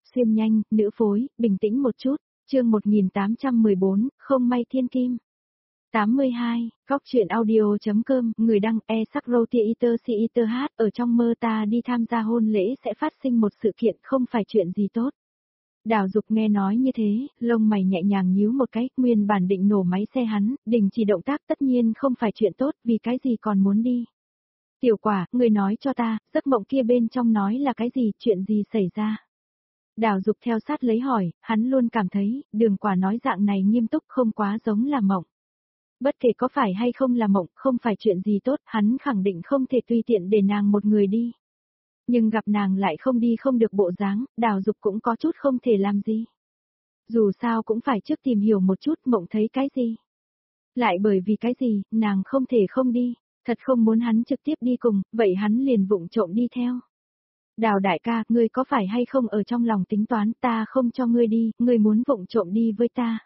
xuyên nhanh, nữ phối, bình tĩnh một chút, chương 1814, không may thiên kim. 82, góc chuyện audio.com, người đăng e-sắc-rô-tia-iter-si-iter-hát, ở trong mơ ta đi tham gia hôn lễ sẽ phát sinh một sự kiện không phải chuyện gì tốt. Đào Dục nghe nói như thế, lông mày nhẹ nhàng nhíu một cái, nguyên bản định nổ máy xe hắn, đình chỉ động tác tất nhiên không phải chuyện tốt, vì cái gì còn muốn đi. Tiểu Quả, người nói cho ta, giấc mộng kia bên trong nói là cái gì, chuyện gì xảy ra. Đào Dục theo sát lấy hỏi, hắn luôn cảm thấy, Đường Quả nói dạng này nghiêm túc không quá giống là mộng. Bất kể có phải hay không là mộng, không phải chuyện gì tốt, hắn khẳng định không thể tùy tiện để nàng một người đi. Nhưng gặp nàng lại không đi không được bộ dáng, Đào Dục cũng có chút không thể làm gì. Dù sao cũng phải trước tìm hiểu một chút mộng thấy cái gì. Lại bởi vì cái gì, nàng không thể không đi, thật không muốn hắn trực tiếp đi cùng, vậy hắn liền vụng trộm đi theo. Đào đại ca, ngươi có phải hay không ở trong lòng tính toán ta không cho ngươi đi, ngươi muốn vụng trộm đi với ta.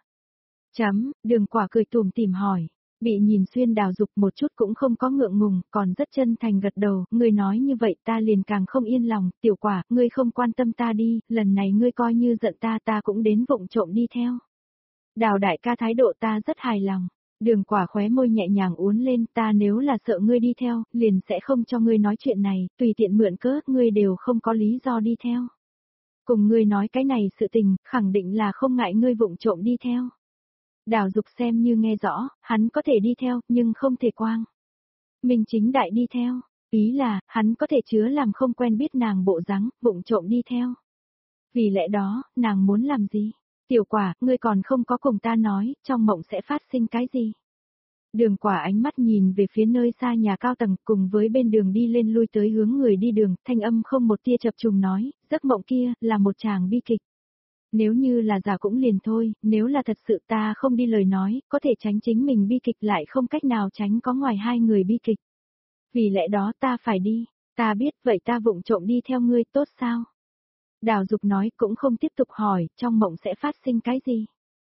Đường Quả cười tủm tỉm hỏi, bị nhìn xuyên Đào Dục một chút cũng không có ngượng ngùng, còn rất chân thành gật đầu, ngươi nói như vậy ta liền càng không yên lòng, Tiểu Quả, ngươi không quan tâm ta đi, lần này ngươi coi như giận ta cũng đến vụng trộm đi theo. Đào đại ca thái độ ta rất hài lòng, Đường Quả khóe môi nhẹ nhàng uốn lên, ta nếu là sợ ngươi đi theo, liền sẽ không cho ngươi nói chuyện này, tùy tiện mượn cớ, ngươi đều không có lý do đi theo. Cùng ngươi nói cái này sự tình, khẳng định là không ngại ngươi vụng trộm đi theo. Đào Dục xem như nghe rõ, hắn có thể đi theo, nhưng không thể quang minh chính đại đi theo, ý là, hắn có thể chứa làm không quen biết nàng bộ dáng, vụng trộm đi theo. Vì lẽ đó, nàng muốn làm gì? Tiểu Quả, ngươi còn không có cùng ta nói, trong mộng sẽ phát sinh cái gì? Đường Quả ánh mắt nhìn về phía nơi xa nhà cao tầng, cùng với bên đường đi lên lui tới hướng người đi đường, thanh âm không một tia chập trùng nói, giấc mộng kia, là một tràng bi kịch. Nếu như là giả cũng liền thôi, nếu là thật sự ta không đi lời nói, có thể tránh chính mình bi kịch lại không cách nào tránh có ngoài hai người bi kịch. Vì lẽ đó ta phải đi, ta biết vậy ta vụng trộm đi theo ngươi tốt sao? Đào Dục nói cũng không tiếp tục hỏi, trong mộng sẽ phát sinh cái gì?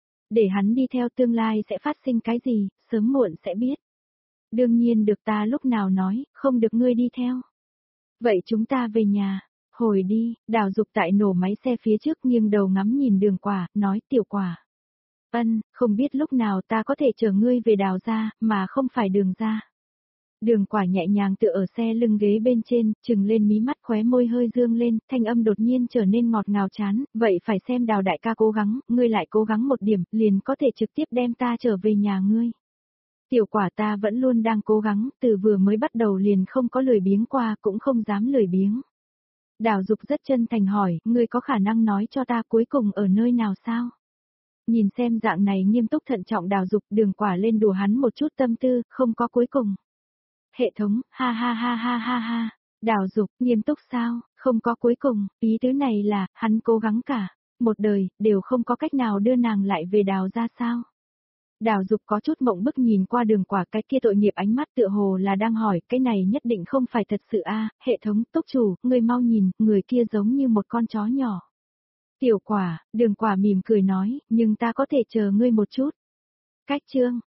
Để hắn đi theo tương lai sẽ phát sinh cái gì, sớm muộn sẽ biết. Đương nhiên được ta lúc nào nói, không được ngươi đi theo. Vậy chúng ta về nhà. Hồi đi, Đào Dục tại nổ máy xe phía trước nghiêng đầu ngắm nhìn Đường Quả, nói Tiểu Quả. Không biết lúc nào ta có thể chở ngươi về Đào gia, mà không phải Đường gia. Đường Quả nhẹ nhàng tựa ở xe lưng ghế bên trên, trừng lên mí mắt khóe môi hơi dương lên, thanh âm đột nhiên trở nên ngọt ngào chán, vậy phải xem Đào đại ca cố gắng, ngươi lại cố gắng một điểm, liền có thể trực tiếp đem ta trở về nhà ngươi. Tiểu Quả ta vẫn luôn đang cố gắng, từ vừa mới bắt đầu liền không có lười biếng qua, cũng không dám lười biếng. Đào Dục rất chân thành hỏi, ngươi có khả năng nói cho ta cuối cùng ở nơi nào sao? Nhìn xem dạng này nghiêm túc thận trọng Đào Dục, Đường Quả lên đùa hắn một chút tâm tư, không có cuối cùng. Hệ thống, ha ha ha ha ha ha, Đào Dục, nghiêm túc sao, không có cuối cùng, ý tứ này là, hắn cố gắng cả, một đời, đều không có cách nào đưa nàng lại về Đào ra sao? Đào Dục có chút mộng bức nhìn qua Đường Quả, cái kia tội nghiệp ánh mắt tựa hồ là đang hỏi, cái này nhất định không phải thật sự a, hệ thống, túc chủ, ngươi mau nhìn, người kia giống như một con chó nhỏ. Tiểu Quả, Đường Quả mỉm cười nói, nhưng ta có thể chờ ngươi một chút. Cách chương